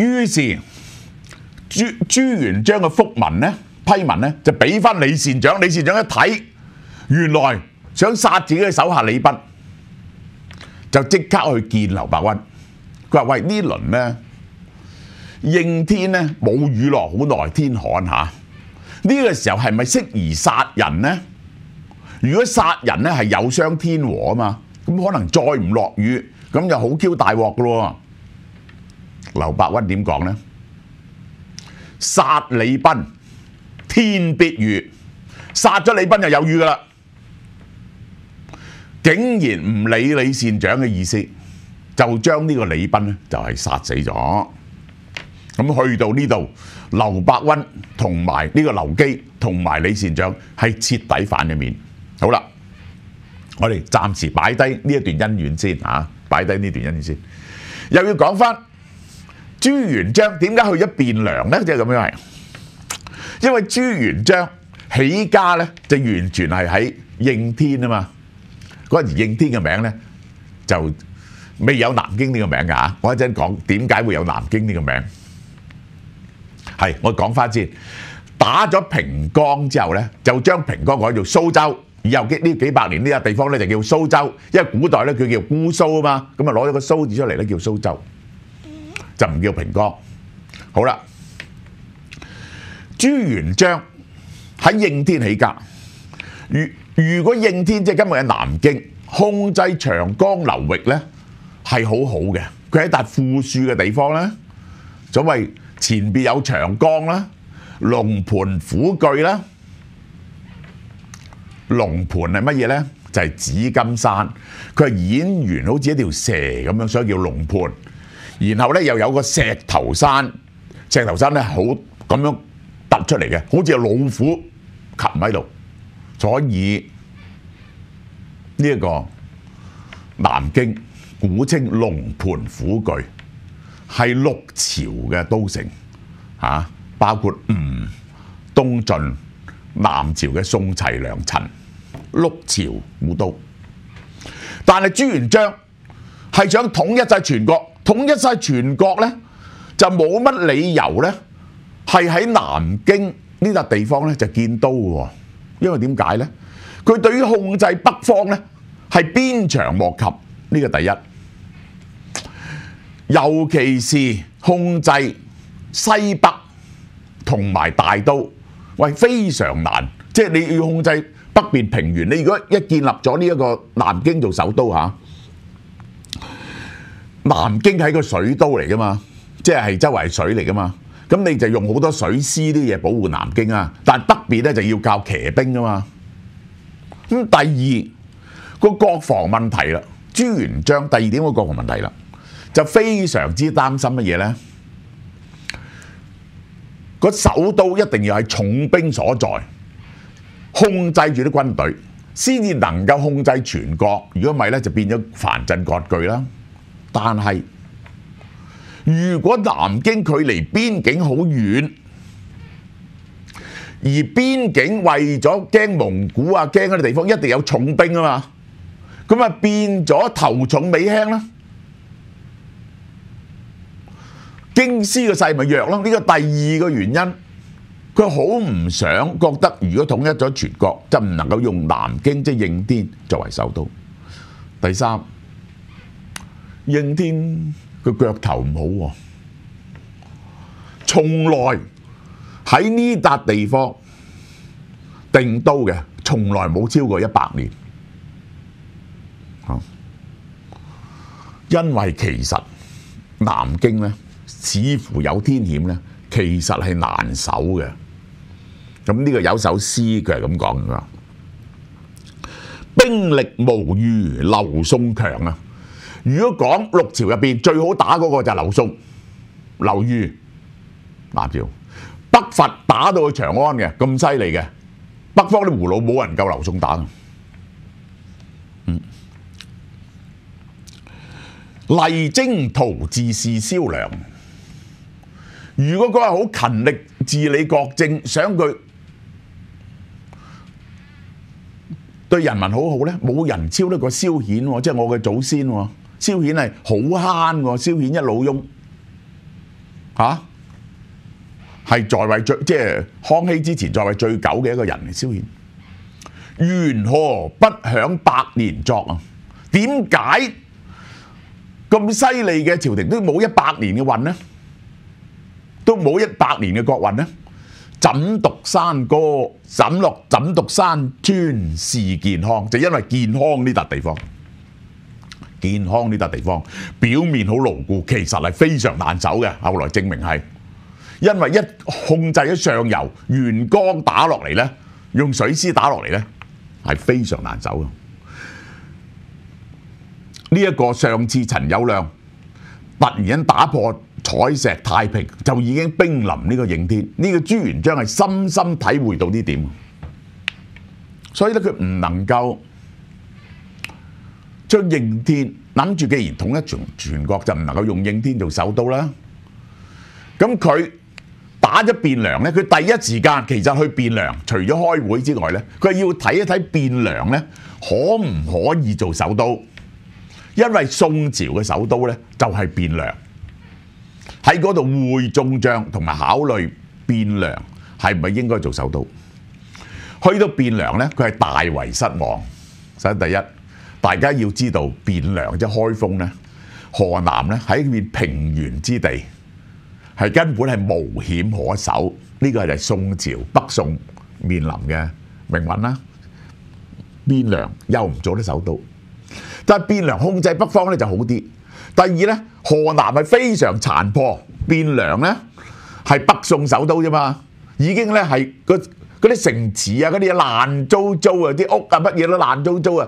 於是朱元璋嘅覆文咧、批文咧就俾翻李善長。李善長一睇，原來想殺自己嘅手下李斌，就即刻去見劉伯溫。佢話：喂，呢輪咧應天咧冇雨落好耐，天旱嚇。呢個時候係咪適宜殺人呢？如果殺人咧係有傷天和啊嘛，咁可能再唔落雨，咁就好 Q 大鑊噶咯。劉伯溫點講呢？殺李斌，天必雨。殺咗李斌就有雨噶啦。竟然唔理李善長嘅意思，就將呢個李斌咧就係殺死咗。咁去到呢度，劉伯溫同埋呢個劉基同埋李善長係徹底反咗面。好啦，我哋暫時擺低呢一段恩怨先嚇，擺低呢段恩怨先。又要講翻朱元璋點解去咗汴梁呢？即係咁樣係，因為朱元璋起家咧就完全係喺應天啊嘛。嗰陣時應天嘅名咧就未有南京呢個名㗎嚇。我一陣講點解會有南京呢個名。係，我講翻先。打咗平江之後咧，就將平江改做蘇州。以後呢幾百年呢個地方咧就叫蘇州，因為古代咧佢叫姑蘇啊嘛，咁啊攞咗個蘇字出嚟咧叫蘇州，就唔叫平江。好啦，朱元璋喺應天起家。如果應天即係今日嘅南京，控制長江流域咧係好好嘅。佢喺笪富庶嘅地方咧，所謂前邊有長江啦、龍盤虎踞啦。龍盤係乜嘢呢？就係紫金山，佢係演完好似一條蛇咁樣，所以叫龍盤。然後呢又有個石頭山，石頭山呢好咁樣突出嚟嘅，好似有老虎擒喺度。所以呢一個南京古稱龍盤虎踞，係六朝嘅都城嚇，包括吳、東晉、南朝嘅宋齊梁陳。六朝古都，但係朱元璋係想統一晒全國，統一晒全國呢，就冇乜理由呢係喺南京呢笪地方呢就建都喎。因為點解呢？佢對於控制北方呢係鞭長莫及，呢個第一。尤其是控制西北同埋大都，喂，非常難，即係你要控制北邊平原，你如果一建立咗呢一個南京做首都嚇，南京係個水都嚟噶嘛，即係周圍水嚟噶嘛，咁你就用好多水師啲嘢保護南京啊，但係北邊咧就要靠騎兵噶嘛。咁第二個國防問題啦，朱元璋第二點個國防問題啦，就非常之擔心乜嘢咧？個首都一定要係重兵所在。控制住啲軍隊，先至能夠控制全國。如果唔係咧，就變咗藩鎮割據啦。但係如果南京距離邊境好遠，而邊境為咗驚蒙古啊、驚嗰啲地方，一定有重兵啊嘛，咁啊變咗頭重尾輕啦。京師嘅勢咪弱咯。呢個第二個原因。佢好唔想覺得，如果統一咗全國，就唔能夠用南京即係應天作為首都。第三，應天個腳頭唔好喎，從來喺呢笪地方定都嘅，從來冇超過100年。因為其實南京呢，似乎有天險呢，其實係難守嘅。咁呢個有首詩佢係咁講嘅，兵力無如劉宋強啊！如果講六朝入邊最好打嗰個就係劉宋、劉裕、南朝。北伐打到去長安嘅咁犀利嘅，北方啲葫蘆冇人夠劉宋打。勵精圖治是蕭梁。如果佢係好勤力治理國政，想佢對人民好好咧，冇人超得過蕭衍喎，即係我嘅祖先喎。蕭衍係好慳喎，蕭衍一老翁嚇，係在位最即係康熙之前在位最久嘅一個人嚟蕭衍。緣何不享百年作啊？點解咁犀利嘅朝廷都冇100年嘅運呢？都冇100年嘅國運呢？怎獨山歌，怎獨山川是健康，就因為健康呢笪地方。健康呢笪地方表面好牢固，其實係非常難守嘅。後來證明係因為一控制咗上游，沿江打落嚟呢，用水師打落嚟呢，係非常難守嘅。呢一個上次陳友諒突然間打破采石太平，就已經兵臨呢個應天。呢個朱元璋係深深體會到呢點，所以咧佢唔能夠將應天諗住，既然統一全國就唔能夠用應天做首都啦。咁佢打咗汴梁咧，佢第一時間其實去汴梁，除咗開會之外咧，佢係要睇一睇汴梁咧可唔可以做首都，因為宋朝嘅首都咧就係汴梁，喺嗰度會眾將同埋考慮汴梁係咪應該做首都。去到汴梁咧，佢係大為失望。首先第一，大家要知道汴梁即係開封咧，河南咧喺一片平原之地，係根本係無險可守。呢個係宋朝北宋面臨嘅命運啦。汴梁又唔做得首都，但係汴梁控制北方咧就好啲。第二咧，河南係非常殘破，汴梁咧係北宋首都啫嘛，已經咧係嗰啲城池啊，嗰啲嘢爛糟糟啊，啲屋啊乜嘢都爛糟糟啊。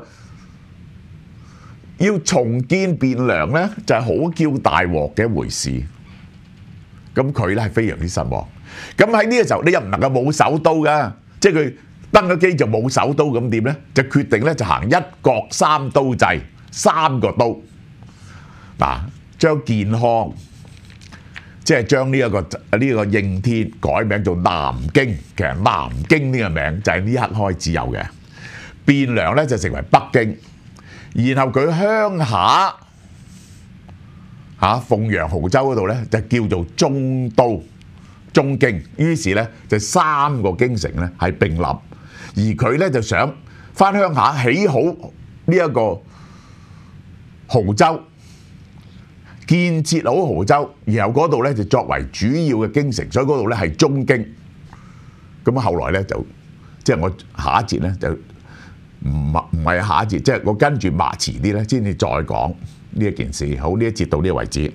要重建汴梁咧，就係好叫大鑊嘅一回事。咁佢咧係非常之失望。咁喺呢個時候，你又唔能夠冇首都噶，即係佢登咗基就冇首都，咁點咧？就決定咧就行一國三都制，3個都。嗱，將健康，即係將呢個應天改名做南京。其實南京呢個名就係呢刻開始有嘅。汴梁咧就成為北京。然後佢鄉下鳳陽濠州嗰度咧就叫做中都中京，於是咧就3個京城咧係並立，而佢咧就想返鄉下起好呢一個濠州，建設好濠州，然後嗰度咧就作為主要嘅京城，所以嗰度咧係中京。咁後來咧就即係我下一節咧就。唔係下一節，即係我跟住遲啲咧，先至再講呢一件事。好，呢一節到呢個為止。